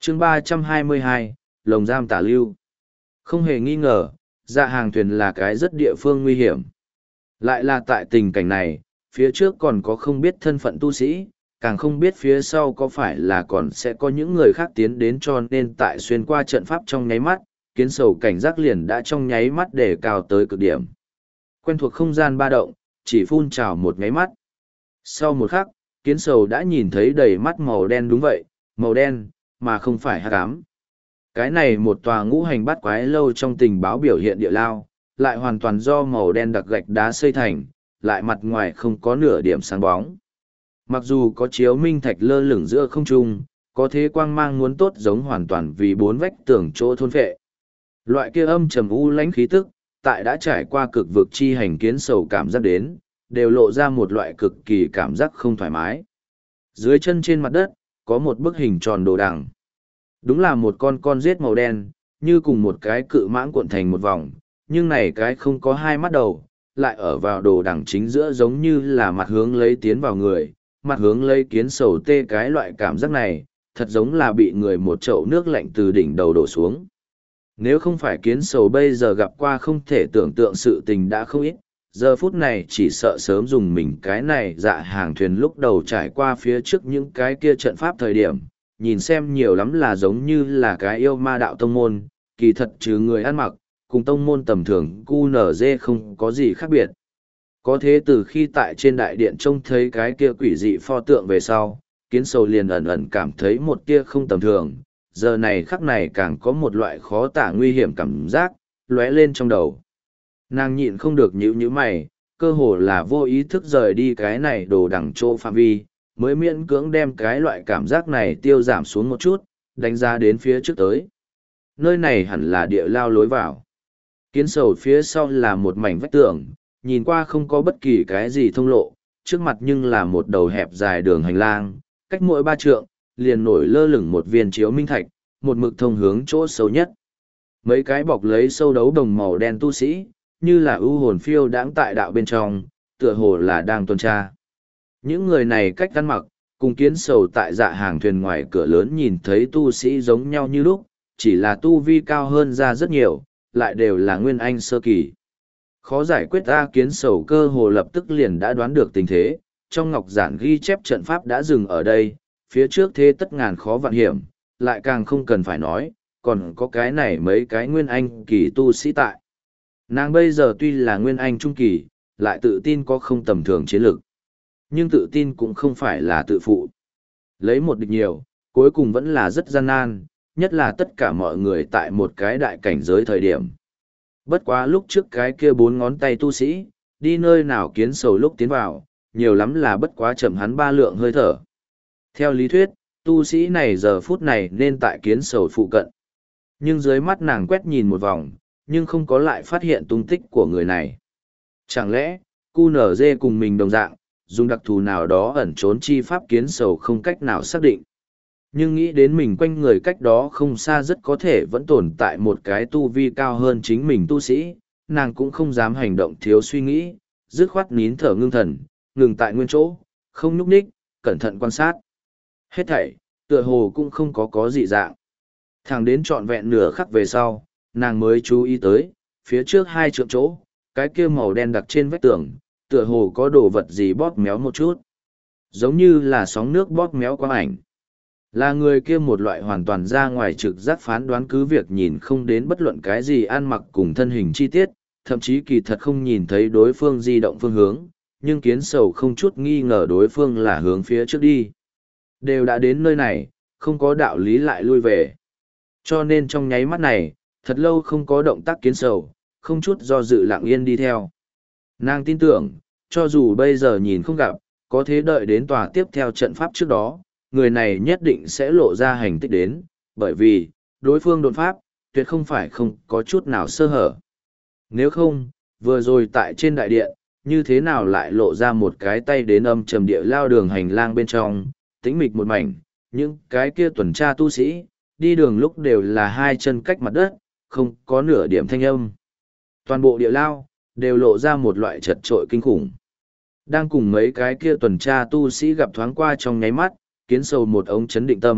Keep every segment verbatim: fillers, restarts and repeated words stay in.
chương ba trăm hai mươi hai, lồng giam tả lưu. Không hề nghi ngờ, dạ hàng thuyền là cái rất địa phương nguy hiểm. Lại là tại tình cảnh này, phía trước còn có không biết thân phận tu sĩ, càng không biết phía sau có phải là còn sẽ có những người khác tiến đến, cho nên tại xuyên qua trận pháp trong nháy mắt, kiến sầu cảnh giác liền đã trong nháy mắt để cao tới cực điểm. Quen thuộc không gian ba động, chỉ phun trào một nháy mắt. Sau một khắc, kiến sầu đã nhìn thấy đầy mắt màu đen, đúng vậy, màu đen, mà không phải hắc ám. Cái này một tòa ngũ hành bát quái lâu trong tình báo biểu hiện địa lao, lại hoàn toàn do màu đen đặc gạch đá xây thành, lại mặt ngoài không có nửa điểm sáng bóng. Mặc dù có chiếu minh thạch lơ lửng giữa không trung, có thế quang mang muốn tốt giống hoàn toàn vì bốn vách tường chỗ thôn phệ. Loại kia âm trầm u lãnh khí tức, tại đã trải qua cực vực chi hành kiến sầu cảm giác đến, đều lộ ra một loại cực kỳ cảm giác không thoải mái. Dưới chân trên mặt đất, có một bức hình tròn đồ đằng. Đúng là một con con rết màu đen, như cùng một cái cự mãng cuộn thành một vòng, nhưng này cái không có hai mắt đầu, lại ở vào đồ đằng chính giữa giống như là mặt hướng lấy tiến vào người, mặt hướng lấy kiến sầu tê. Cái loại cảm giác này, thật giống là bị người một chậu nước lạnh từ đỉnh đầu đổ xuống. Nếu không phải kiến sầu bây giờ gặp qua không thể tưởng tượng sự tình đã không ít, giờ phút này chỉ sợ sớm dùng mình cái này dạ hàng thuyền lúc đầu trải qua phía trước những cái kia trận pháp thời điểm, nhìn xem nhiều lắm là giống như là cái yêu ma đạo tông môn, kỳ thật trừ người ăn mặc, cùng tông môn tầm thường cu nở dê không có gì khác biệt. Có thế từ khi tại trên đại điện trông thấy cái kia quỷ dị pho tượng về sau, kiến sầu liền ẩn ẩn cảm thấy một tia không tầm thường, giờ này khắc này càng có một loại khó tả nguy hiểm cảm giác, lóe lên trong đầu. Nàng nhịn không được nhíu nhíu mày, cơ hồ là vô ý thức rời đi cái này đồ đằng chỗ phạm vi, mới miễn cưỡng đem cái loại cảm giác này tiêu giảm xuống một chút, đánh giá đến phía trước tới. Nơi này hẳn là địa lao lối vào. Kiến sầu phía sau là một mảnh vách tường, nhìn qua không có bất kỳ cái gì thông lộ, trước mặt nhưng là một đầu hẹp dài đường hành lang, cách mỗi ba trượng, liền nổi lơ lửng một viên chiếu minh thạch, một mực thông hướng chỗ sâu nhất. Mấy cái bọc lấy sâu đấu đồng màu đen tu sĩ, như là ưu hồn phiêu đãng tại đạo bên trong, tựa hồ là đang tuần tra. Những người này cách ăn mặc, cùng kiến sầu tại dạ hàng thuyền ngoài cửa lớn nhìn thấy tu sĩ giống nhau như lúc, chỉ là tu vi cao hơn ra rất nhiều, lại đều là nguyên anh sơ kỳ. Khó giải quyết ra kiến sầu cơ hồ lập tức liền đã đoán được tình thế, trong ngọc giản ghi chép trận pháp đã dừng ở đây, phía trước thế tất ngàn khó vạn hiểm, lại càng không cần phải nói, còn có cái này mấy cái nguyên anh kỳ tu sĩ tại. Nàng bây giờ tuy là nguyên anh trung kỳ, lại tự tin có không tầm thường chiến lược. Nhưng tự tin cũng không phải là tự phụ. Lấy một địch nhiều, cuối cùng vẫn là rất gian nan, nhất là tất cả mọi người tại một cái đại cảnh giới thời điểm. Bất quá lúc trước cái kia bốn ngón tay tu sĩ, đi nơi nào kiến sầu lúc tiến vào, nhiều lắm là bất quá chậm hắn ba lượng hơi thở. Theo lý thuyết, tu sĩ này giờ phút này nên tại kiến sầu phụ cận. Nhưng dưới mắt nàng quét nhìn một vòng, nhưng không có lại phát hiện tung tích của người này. Chẳng lẽ, cu nở dê cùng mình đồng dạng, dùng đặc thù nào đó ẩn trốn chi pháp kiến sầu không cách nào xác định. Nhưng nghĩ đến mình quanh người cách đó không xa rất có thể vẫn tồn tại một cái tu vi cao hơn chính mình tu sĩ, nàng cũng không dám hành động thiếu suy nghĩ, dứt khoát nín thở ngưng thần, ngừng tại nguyên chỗ, không nhúc nhích, cẩn thận quan sát. Hết thảy, tựa hồ cũng không có có dị dạng. Thẳng đến trọn vẹn nửa khắc về sau, nàng mới chú ý tới, phía trước hai trượng chỗ, cái kia màu đen đặc trên vách tường, tựa hồ có đồ vật gì bóp méo một chút. Giống như là sóng nước bóp méo quang ảnh. Là người kia một loại hoàn toàn ra ngoài trực giác phán đoán, cứ việc nhìn không đến bất luận cái gì ăn mặc cùng thân hình chi tiết, thậm chí kỳ thật không nhìn thấy đối phương di động phương hướng, nhưng kiến sầu không chút nghi ngờ đối phương là hướng phía trước đi. Đều đã đến nơi này, không có đạo lý lại lui về. Cho nên trong nháy mắt này, thật lâu không có động tác kiến sầu, không chút do dự lặng yên đi theo. Nàng tin tưởng, cho dù bây giờ nhìn không gặp, có thế đợi đến tòa tiếp theo trận pháp trước đó, người này nhất định sẽ lộ ra hành tích đến, bởi vì, đối phương đột pháp, tuyệt không phải không có chút nào sơ hở. Nếu không, vừa rồi tại trên đại điện, như thế nào lại lộ ra một cái tay đến âm trầm địa lao đường hành lang bên trong, tĩnh mịch một mảnh, những cái kia tuần tra tu sĩ, đi đường lúc đều là hai chân cách mặt đất, không có nửa điểm thanh âm. Toàn bộ địa lao, đều lộ ra một loại chật trội kinh khủng. Đang cùng mấy cái kia tuần tra tu sĩ gặp thoáng qua trong nháy mắt, kiến sầu một ống chấn định tâm,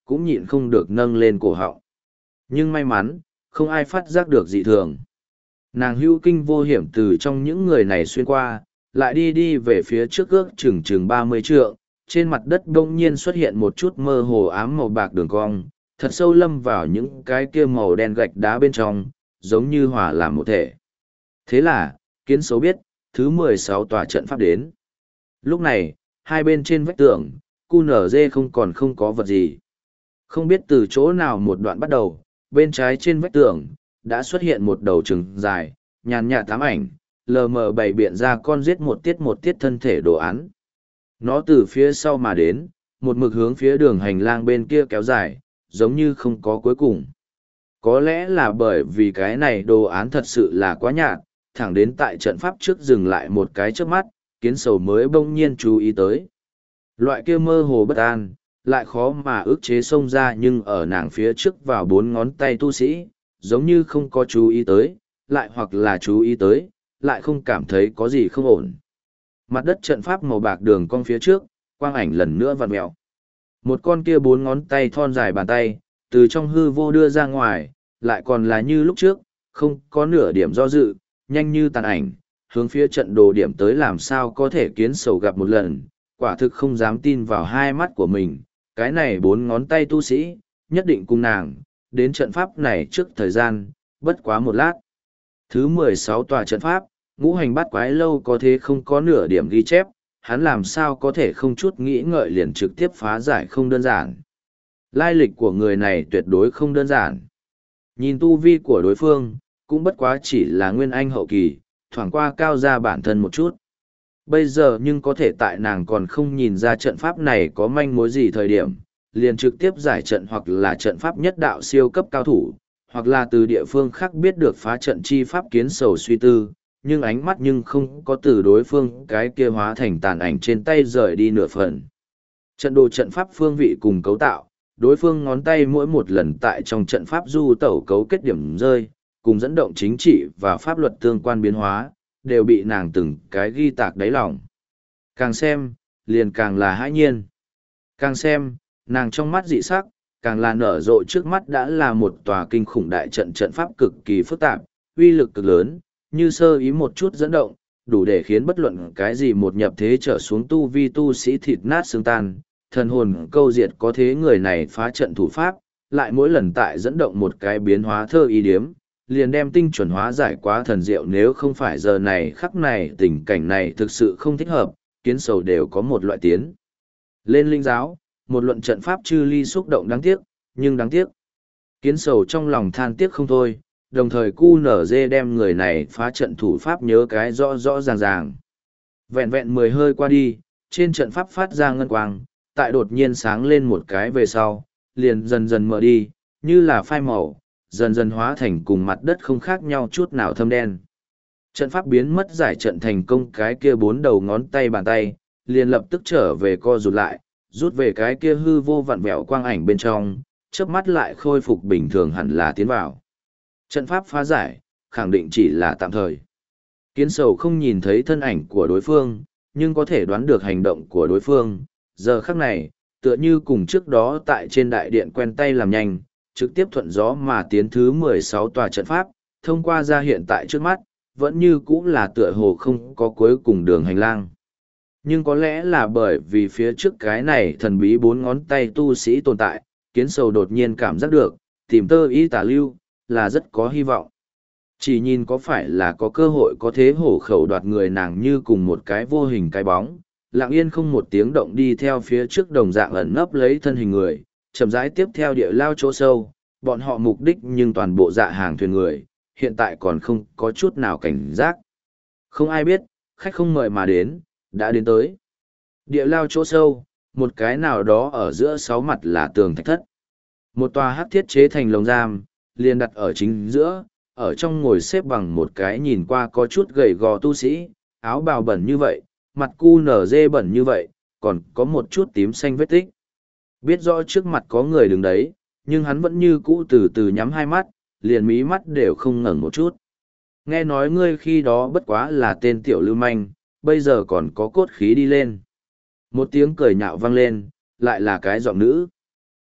cũng nhịn không được nâng lên cổ họng. Nhưng may mắn, không ai phát giác được dị thường. Nàng hữu kinh vô hiểm từ trong những người này xuyên qua, lại đi đi về phía trước ước chừng chừng ba mươi trượng, trên mặt đất bỗng nhiên xuất hiện một chút mơ hồ ám màu bạc đường cong, thật sâu lâm vào những cái kia màu đen gạch đá bên trong, giống như hòa làm một thể. Thế là, kiến sấu biết, thứ mười sáu tòa trận pháp đến. Lúc này, hai bên trên vách tường, cu nở dê không còn không có vật gì. Không biết từ chỗ nào một đoạn bắt đầu, bên trái trên vách tường, đã xuất hiện một đầu trứng dài, nhàn nhạt tám ảnh, lờ mờ bày biện ra con giết một tiết một tiết thân thể đồ án. Nó từ phía sau mà đến, một mực hướng phía đường hành lang bên kia kéo dài, giống như không có cuối cùng. Có lẽ là bởi vì cái này đồ án thật sự là quá nhạt, thẳng đến tại trận pháp trước dừng lại một cái trước mắt, kiến sầu mới bỗng nhiên chú ý tới. Loại kia mơ hồ bất an, lại khó mà ức chế xông ra nhưng ở nàng phía trước vào bốn ngón tay tu sĩ, giống như không có chú ý tới, lại hoặc là chú ý tới, lại không cảm thấy có gì không ổn. Mặt đất trận pháp màu bạc đường cong phía trước, quang ảnh lần nữa vặn mẹo. Một con kia bốn ngón tay thon dài bàn tay, từ trong hư vô đưa ra ngoài, lại còn là như lúc trước, không có nửa điểm do dự, nhanh như tàn ảnh, hướng phía trận đồ điểm tới làm sao có thể kiến sầu gặp một lần, quả thực không dám tin vào hai mắt của mình, cái này bốn ngón tay tu sĩ, nhất định cùng nàng, đến trận pháp này trước thời gian, bất quá một lát. Thứ mười sáu tòa trận pháp, ngũ hành bát quái lâu có thế không có nửa điểm ghi chép, hắn làm sao có thể không chút nghĩ ngợi liền trực tiếp phá giải không đơn giản. Lai lịch của người này tuyệt đối không đơn giản. Nhìn tu vi của đối phương, cũng bất quá chỉ là nguyên anh hậu kỳ, thoảng qua cao ra bản thân một chút. Bây giờ nhưng có thể tại nàng còn không nhìn ra trận pháp này có manh mối gì thời điểm, liền trực tiếp giải trận hoặc là trận pháp nhất đạo siêu cấp cao thủ, hoặc là từ địa phương khác biết được phá trận chi pháp kiến sầu suy tư, nhưng ánh mắt nhưng không có từ đối phương cái kia hóa thành tàn ảnh trên tay rời đi nửa phần. Trận đồ trận pháp phương vị cùng cấu tạo, đối phương ngón tay mỗi một lần tại trong trận pháp du tẩu cấu kết điểm rơi, cùng dẫn động chính trị và pháp luật tương quan biến hóa, đều bị nàng từng cái ghi tạc đáy lòng. Càng xem, liền càng là hãi nhiên. Càng xem, nàng trong mắt dị sắc, càng là nở rộ trước mắt đã là một tòa kinh khủng đại trận trận pháp cực kỳ phức tạp, uy lực cực lớn, như sơ ý một chút dẫn động, đủ để khiến bất luận cái gì một nhập thế trở xuống tu vi tu sĩ thịt nát xương tan, thần hồn câu diệt có thế người này phá trận thủ pháp, lại mỗi lần tại dẫn động một cái biến hóa thơ ý điếm, liền đem tinh chuẩn hóa giải quá thần diệu nếu không phải giờ này khắc này tình cảnh này thực sự không thích hợp, kiến sầu đều có một loại tiến. Lên linh giáo, một luận trận pháp chư ly xúc động đáng tiếc, nhưng đáng tiếc. Kiến sầu trong lòng than tiếc không thôi, đồng thời cu nở dê đem người này phá trận thủ pháp nhớ cái rõ rõ ràng ràng. Vẹn vẹn mười hơi qua đi, trên trận pháp phát ra ngân quang, tại đột nhiên sáng lên một cái về sau, liền dần dần mở đi, như là phai màu, dần dần hóa thành cùng mặt đất không khác nhau chút nào thâm đen. Trận pháp biến mất giải trận thành công cái kia bốn đầu ngón tay bàn tay, liền lập tức trở về co rụt lại, rút về cái kia hư vô vặn vẹo quang ảnh bên trong, chớp mắt lại khôi phục bình thường hẳn là tiến vào. Trận pháp phá giải, khẳng định chỉ là tạm thời. Kiến sầu không nhìn thấy thân ảnh của đối phương, nhưng có thể đoán được hành động của đối phương. Giờ khắc này, tựa như cùng trước đó tại trên đại điện quen tay làm nhanh, trực tiếp thuận gió mà tiến thứ mười sáu tòa trận pháp, thông qua ra hiện tại trước mắt, vẫn như cũng là tựa hồ không có cuối cùng đường hành lang. Nhưng có lẽ là bởi vì phía trước cái này thần bí bốn ngón tay tu sĩ tồn tại, kiến sầu đột nhiên cảm giác được, tìm tơ ý tả lưu, là rất có hy vọng. Chỉ nhìn có phải là có cơ hội có thế hổ khẩu đoạt người nàng như cùng một cái vô hình cái bóng, lặng yên không một tiếng động đi theo phía trước đồng dạng ẩn nấp lấy thân hình người, chậm rãi tiếp theo địa lao chỗ sâu, bọn họ mục đích nhưng toàn bộ dạ hàng thuyền người, hiện tại còn không có chút nào cảnh giác. Không ai biết, khách không mời mà đến, đã đến tới. Địa lao chỗ sâu, một cái nào đó ở giữa sáu mặt là tường thạch thất. Một tòa hắc thiết chế thành lồng giam, liền đặt ở chính giữa, ở trong ngồi xếp bằng một cái nhìn qua có chút gầy gò tu sĩ, áo bào bẩn như vậy, mặt cu nở dê bẩn như vậy, còn có một chút tím xanh vết tích. Biết rõ trước mặt có người đứng đấy, nhưng hắn vẫn như cũ từ từ nhắm hai mắt, liền mí mắt đều không ngẩng một chút. Nghe nói ngươi khi đó bất quá là tên tiểu lưu manh, bây giờ còn có cốt khí đi lên. Một tiếng cười nhạo vang lên, lại là cái giọng nữ.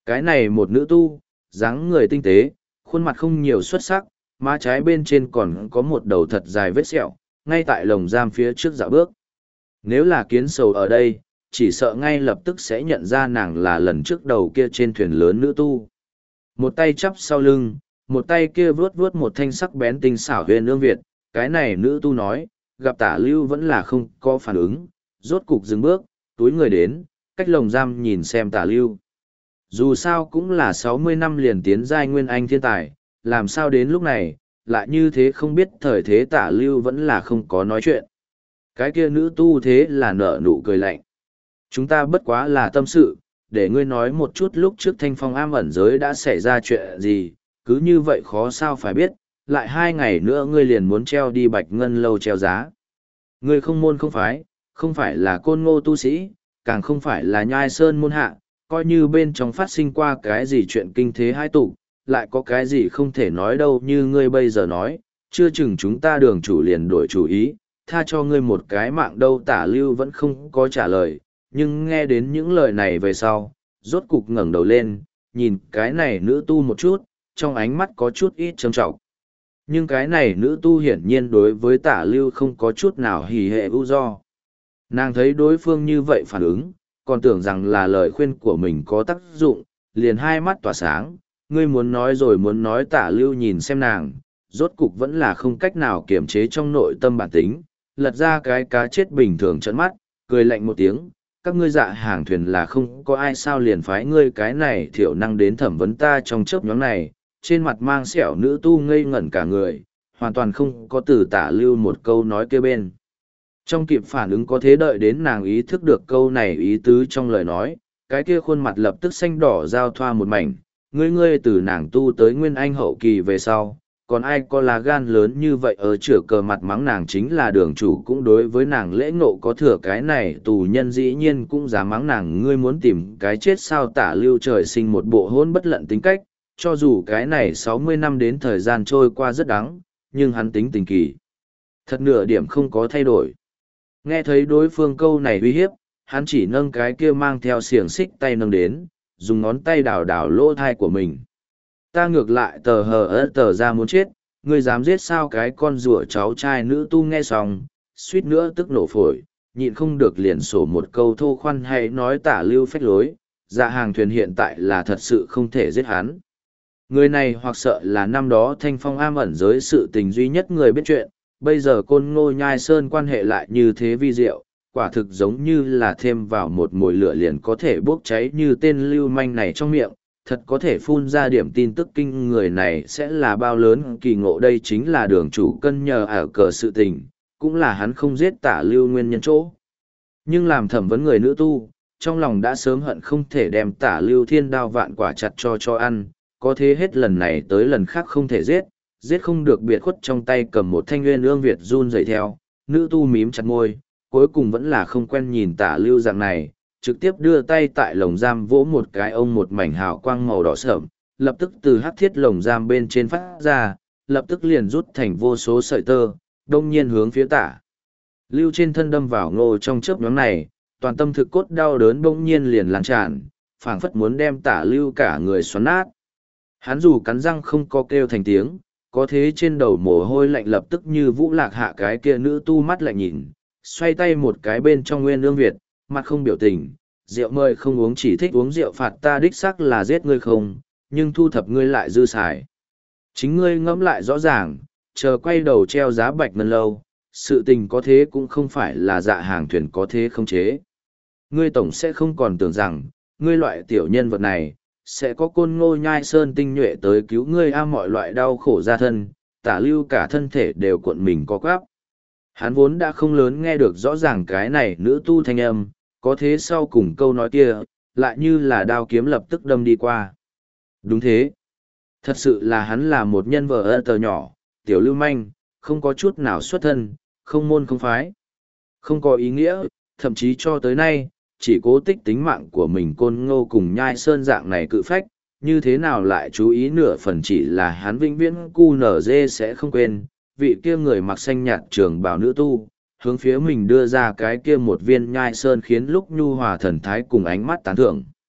Cái này một nữ tu, dáng người tinh tế, khuôn mặt không nhiều xuất sắc, má trái bên trên còn có một đầu thật dài vết sẹo, ngay tại lồng giam phía trước dạo bước. Nếu là kiến sầu ở đây, chỉ sợ ngay lập tức sẽ nhận ra nàng là lần trước đầu kia trên thuyền lớn nữ tu. Một tay chắp sau lưng, một tay kia vướt vướt một thanh sắc bén tinh xảo huyền ương Việt, cái này nữ tu nói, gặp tả lưu vẫn là không có phản ứng, rốt cục dừng bước, túi người đến, cách lồng giam nhìn xem tả lưu. Dù sao cũng là sáu mươi năm liền tiến giai nguyên anh thiên tài, làm sao đến lúc này, lại như thế không biết thời thế tả lưu vẫn là không có nói chuyện. Cái kia nữ tu thế là nở nụ cười lạnh. Chúng ta bất quá là tâm sự, để ngươi nói một chút lúc trước thanh phong am ẩn giới đã xảy ra chuyện gì, cứ như vậy khó sao phải biết, lại hai ngày nữa ngươi liền muốn treo đi bạch ngân lâu treo giá. Ngươi không môn không phái, không phải là côn ngô tu sĩ, càng không phải là nhai sơn môn hạ, coi như bên trong phát sinh qua cái gì chuyện kinh thế hai tục, lại có cái gì không thể nói đâu như ngươi bây giờ nói, chưa chừng chúng ta đường chủ liền đổi chủ ý, tha cho ngươi một cái mạng đâu. Tả lưu vẫn không có trả lời, nhưng nghe đến những lời này về sau, rốt cục ngẩng đầu lên, nhìn cái này nữ tu một chút, trong ánh mắt có chút ít trầm trọng. Nhưng cái này nữ tu hiển nhiên đối với tả lưu không có chút nào hỉ hệ ưu do. Nàng thấy đối phương như vậy phản ứng, còn tưởng rằng là lời khuyên của mình có tác dụng, liền hai mắt tỏa sáng, ngươi muốn nói rồi muốn nói. Tả lưu nhìn xem nàng, rốt cục vẫn là không cách nào kiềm chế trong nội tâm bản tính, lật ra cái cá chết bình thường trợn mắt, cười lạnh một tiếng, các ngươi dạ hàng thuyền là không có ai sao liền phái ngươi cái này thiểu năng đến thẩm vấn ta trong chớp nhóm này. Trên mặt mang sẹo nữ tu ngây ngẩn cả người, hoàn toàn không có từ tả lưu một câu nói kia bên. Trong kịp phản ứng có thế đợi đến nàng ý thức được câu này ý tứ trong lời nói, cái kia khuôn mặt lập tức xanh đỏ giao thoa một mảnh, ngươi ngươi từ nàng tu tới nguyên anh hậu kỳ về sau, còn ai có lá gan lớn như vậy ở chửa cờ mặt mắng nàng chính là đường chủ cũng đối với nàng lễ ngộ có thừa, cái này tù nhân dĩ nhiên cũng dám mắng nàng, ngươi muốn tìm cái chết sao. Tả lưu trời sinh một bộ hôn bất lận tính cách, cho dù cái này sáu mươi năm đến thời gian trôi qua rất đắng, nhưng hắn tính tình kỳ thật nửa điểm không có thay đổi. Nghe thấy đối phương câu này uy hiếp, hắn chỉ nâng cái kia mang theo xiềng xích tay nâng đến, dùng ngón tay đảo đảo lỗ thai của mình. Ta ngược lại tờ hờ ớt tờ ra muốn chết, ngươi dám giết sao. Cái con rùa cháu trai nữ tu nghe xong, suýt nữa tức nổ phổi, nhịn không được liền sổ một câu thô khoan hay nói tả lưu phách lối, dạ hàng thuyền hiện tại là thật sự không thể giết hắn. Người này hoặc sợ là năm đó thanh phong am ẩn giới sự tình duy nhất người biết chuyện, bây giờ côn ngô nhai sơn quan hệ lại như thế vi diệu, quả thực giống như là thêm vào một mồi lửa liền có thể bốc cháy như tên lưu manh này trong miệng, thật có thể phun ra điểm tin tức kinh người này sẽ là bao lớn kỳ ngộ. Đây chính là đường chủ cân nhờ ở cờ sự tình, cũng là hắn không giết tả lưu nguyên nhân chỗ. Nhưng làm thẩm vấn người nữ tu, trong lòng đã sớm hận không thể đem tả lưu thiên đao vạn quả chặt cho cho ăn, có thế hết lần này tới lần khác không thể giết, giết không được biệt khuất trong tay cầm một thanh nguyên ương Việt run rẩy theo, nữ tu mím chặt môi, cuối cùng vẫn là không quen nhìn tả lưu dạng này, trực tiếp đưa tay tại lồng giam vỗ một cái ông một mảnh hào quang màu đỏ sợm, lập tức từ hắc thiết lồng giam bên trên phát ra, lập tức liền rút thành vô số sợi tơ, đông nhiên hướng phía tả lưu trên thân đâm vào ngô. Trong chớp nhoáng này, toàn tâm thực cốt đau đớn bỗng nhiên liền lan tràn, phảng phất muốn đem tả lưu cả người xoắn nát. Hắn dù cắn răng không có kêu thành tiếng, có thế trên đầu mồ hôi lạnh lập tức như vũ lạc hạ. Cái kia nữ tu mắt lạnh nhìn, xoay tay một cái bên trong nguyên ương Việt, mặt không biểu tình, rượu mời không uống chỉ thích uống rượu, phạt ta đích xác là giết ngươi không, nhưng thu thập ngươi lại dư xài. Chính ngươi ngẫm lại rõ ràng, chờ quay đầu treo giá bạch ngân lâu, sự tình có thế cũng không phải là dạ hàng thuyền có thế không chế. Ngươi tổng sẽ không còn tưởng rằng, ngươi loại tiểu nhân vật này, sẽ có côn ngô nhai sơn tinh nhuệ tới cứu ngươi a. Mọi loại đau khổ ra thân, tả lưu cả thân thể đều cuộn mình co quắp. Hắn vốn đã không lớn nghe được rõ ràng cái này nữ tu thanh âm, có thế sau cùng câu nói kia, lại như là đao kiếm lập tức đâm đi qua. Đúng thế. Thật sự là hắn là một nhân vật ơ tờ nhỏ, tiểu lưu manh, không có chút nào xuất thân, không môn không phái. Không có ý nghĩa, thậm chí cho tới nay, chỉ cố tích tính mạng của mình côn ngô cùng nhai sơn dạng này cự phách, như thế nào lại chú ý nửa phần chỉ là hắn vĩnh viễn cu nở dê sẽ không quên, vị kia người mặc xanh nhạt trường bào nữ tu, hướng phía mình đưa ra cái kia một viên nhai sơn khiến lúc nhu hòa thần thái cùng ánh mắt tán thưởng.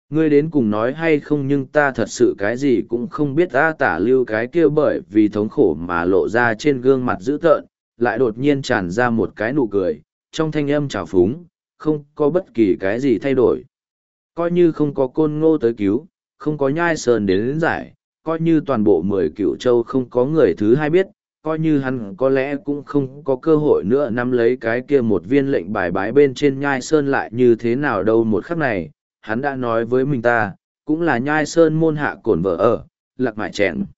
Ngươi đến cùng nói hay không, nhưng ta thật sự cái gì cũng không biết. Ta Tả Lưu cái kia bởi vì thống khổ mà lộ ra trên gương mặt dữ tợn, lại đột nhiên tràn ra một cái nụ cười, trong thanh âm trào phúng, không có bất kỳ cái gì thay đổi. Coi như không có Côn Ngô tới cứu, không có Nhai Sơn đến, đến giải, coi như toàn bộ mười cựu châu không có người thứ hai biết, coi như hắn có lẽ cũng không có cơ hội nữa nắm lấy cái kia một viên lệnh bài bái bên trên Nhai Sơn, lại như thế nào đâu. Một khắc này, hắn đã nói với mình ta, cũng là Nhai Sơn môn hạ cổn vợ ở, lạc mại chèn.